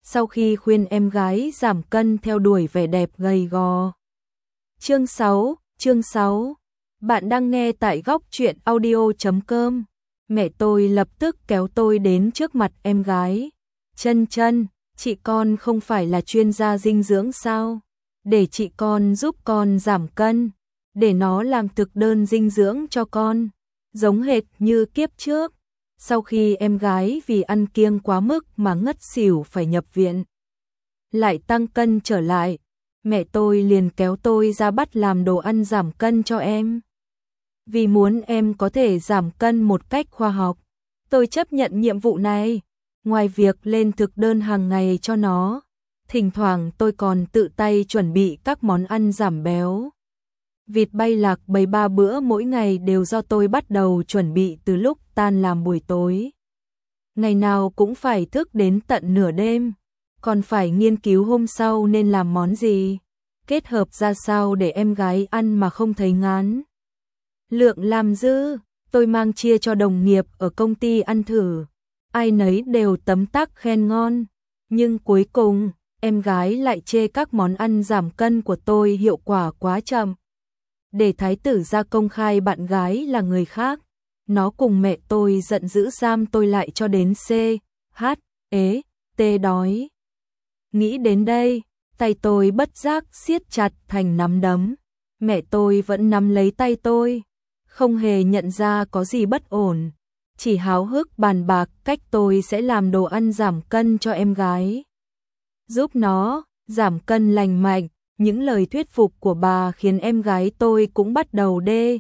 sau khi khuyên em gái giảm cân theo đuổi vẻ đẹp gầy gò. Chương 6. Bạn đang nghe tại góc truyện audio.com. Mẹ tôi lập tức kéo tôi đến trước mặt em gái. Chân, chị con không phải là chuyên gia dinh dưỡng sao? Để chị con giúp con giảm cân, để nó làm thực đơn dinh dưỡng cho con, giống hệt như kiếp trước. Sau khi em gái vì ăn kiêng quá mức mà ngất xỉu phải nhập viện, lại tăng cân trở lại, mẹ tôi liền kéo tôi ra bắt làm đồ ăn giảm cân cho em. Vì muốn em có thể giảm cân một cách khoa học, tôi chấp nhận nhiệm vụ này. Ngoài việc lên thực đơn hàng ngày cho nó, thỉnh thoảng tôi còn tự tay chuẩn bị các món ăn giảm béo. Vịt bay lạc bầy 3 bữa mỗi ngày đều do tôi bắt đầu chuẩn bị từ lúc tan làm buổi tối. Ngày nào cũng phải thức đến tận nửa đêm, còn phải nghiên cứu hôm sau nên làm món gì, kết hợp ra sao để em gái ăn mà không thấy ngán. Lượng làm dư, tôi mang chia cho đồng nghiệp ở công ty ăn thử. Ai nấy đều tấm tắc khen ngon, nhưng cuối cùng, em gái lại chê các món ăn giảm cân của tôi hiệu quả quá chậm. Để thái tử ra công khai bạn gái là người khác, nó cùng mẹ tôi giận dữ giam tôi lại cho đến CHT đói. Nghĩ đến đây, tay tôi bất giác siết chặt thành nắm đấm. Mẹ tôi vẫn nắm lấy tay tôi, không hề nhận ra có gì bất ổn, chỉ háo hức bàn bạc cách tôi sẽ làm đồ ăn giảm cân cho em gái, giúp nó giảm cân lành mạnh. Những lời thuyết phục của bà khiến em gái tôi cũng bắt đầu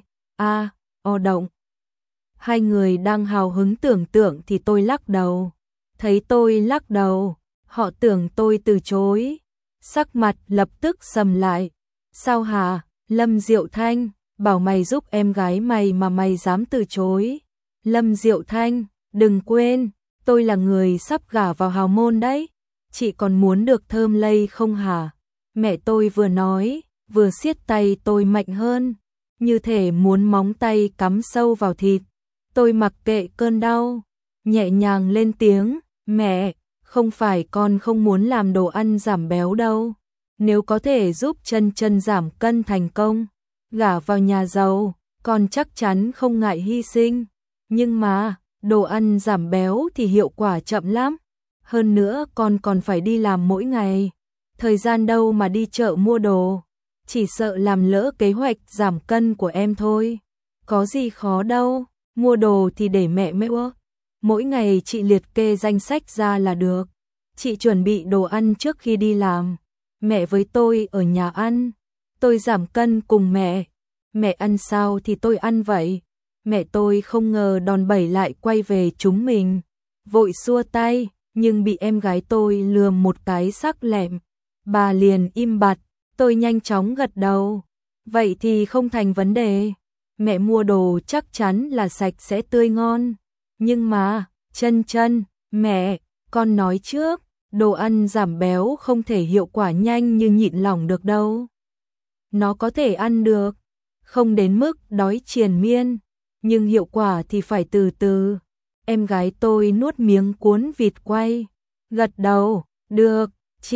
động. Hai người đang hào hứng tưởng tượng thì tôi lắc đầu. Thấy tôi lắc đầu, họ tưởng tôi từ chối, sắc mặt lập tức sầm lại. Sao hả, Lâm Diệu Thanh, bảo mày giúp em gái mày mà mày dám từ chối. Lâm Diệu Thanh, đừng quên, tôi là người sắp gả vào hào môn đấy. Chị còn muốn được thơm lây không hả? Mẹ tôi vừa nói, vừa siết tay tôi mạnh hơn, như thể muốn móng tay cắm sâu vào thịt. Tôi mặc kệ cơn đau, nhẹ nhàng lên tiếng, mẹ, không phải con không muốn làm đồ ăn giảm béo đâu. Nếu có thể giúp chân giảm cân thành công, gả vào nhà giàu, con chắc chắn không ngại hy sinh. Nhưng mà, đồ ăn giảm béo thì hiệu quả chậm lắm. Hơn nữa con còn phải đi làm mỗi ngày. Thời gian đâu mà đi chợ mua đồ, chỉ sợ làm lỡ kế hoạch giảm cân của em thôi. Có gì khó đâu, mua đồ thì để mẹ mua. Mỗi ngày chị liệt kê danh sách ra là được. Chị chuẩn bị đồ ăn trước khi đi làm. Mẹ với tôi ở nhà ăn, tôi giảm cân cùng mẹ. Mẹ ăn sao thì tôi ăn vậy. Mẹ tôi không ngờ đòn bẩy lại quay về chúng mình, vội xua tay, nhưng bị em gái tôi lườm một cái sắc lẹm. Bà liền im bặt, tôi nhanh chóng gật đầu. Vậy thì không thành vấn đề. Mẹ mua đồ chắc chắn là sạch sẽ tươi ngon. Nhưng mà, chân, mẹ, con nói trước, đồ ăn giảm béo không thể hiệu quả nhanh như nhịn lỏng được đâu. Nó có thể ăn được, không đến mức đói triền miên, nhưng hiệu quả thì phải từ từ. Em gái tôi nuốt miếng cuốn vịt quay, gật đầu, được,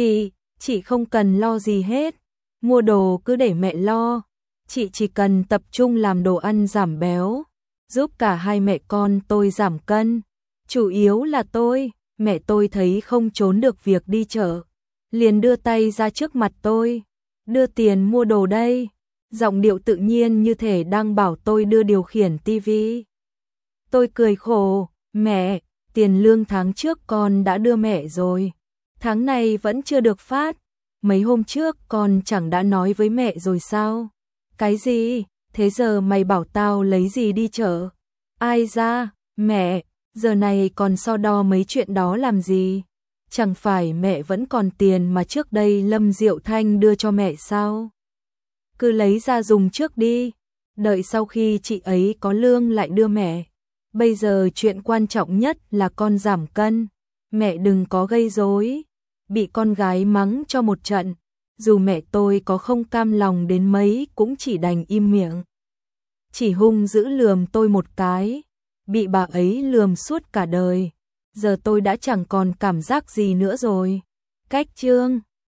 chị không cần lo gì hết, mua đồ cứ để mẹ lo, chị chỉ cần tập trung làm đồ ăn giảm béo, giúp cả hai mẹ con tôi giảm cân, chủ yếu là mẹ tôi thấy không trốn được việc đi chợ, liền đưa tay ra trước mặt tôi, đưa tiền mua đồ đây, giọng điệu tự nhiên như thể đang bảo tôi đưa điều khiển tivi. Tôi cười khổ, mẹ, tiền lương tháng trước con đã đưa mẹ rồi. Tháng này vẫn chưa được phát, mấy hôm trước con chẳng đã nói với mẹ rồi sao? Cái gì? Thế giờ mày bảo tao lấy gì đi chợ? Ai ra? Mẹ, giờ này còn so đo mấy chuyện đó làm gì? Chẳng phải mẹ vẫn còn tiền mà trước đây Lâm Diệu Thanh đưa cho mẹ sao? Cứ lấy ra dùng trước đi, đợi sau khi chị ấy có lương lại đưa mẹ. Bây giờ chuyện quan trọng nhất là con giảm cân, mẹ đừng có gây rối. Bị con gái mắng cho một trận, dù mẹ tôi có không cam lòng đến mấy cũng chỉ đành im miệng. Chỉ hung dữ lườm tôi một cái, bị bà ấy lườm suốt cả đời, giờ tôi đã chẳng còn cảm giác gì nữa rồi. Cách chương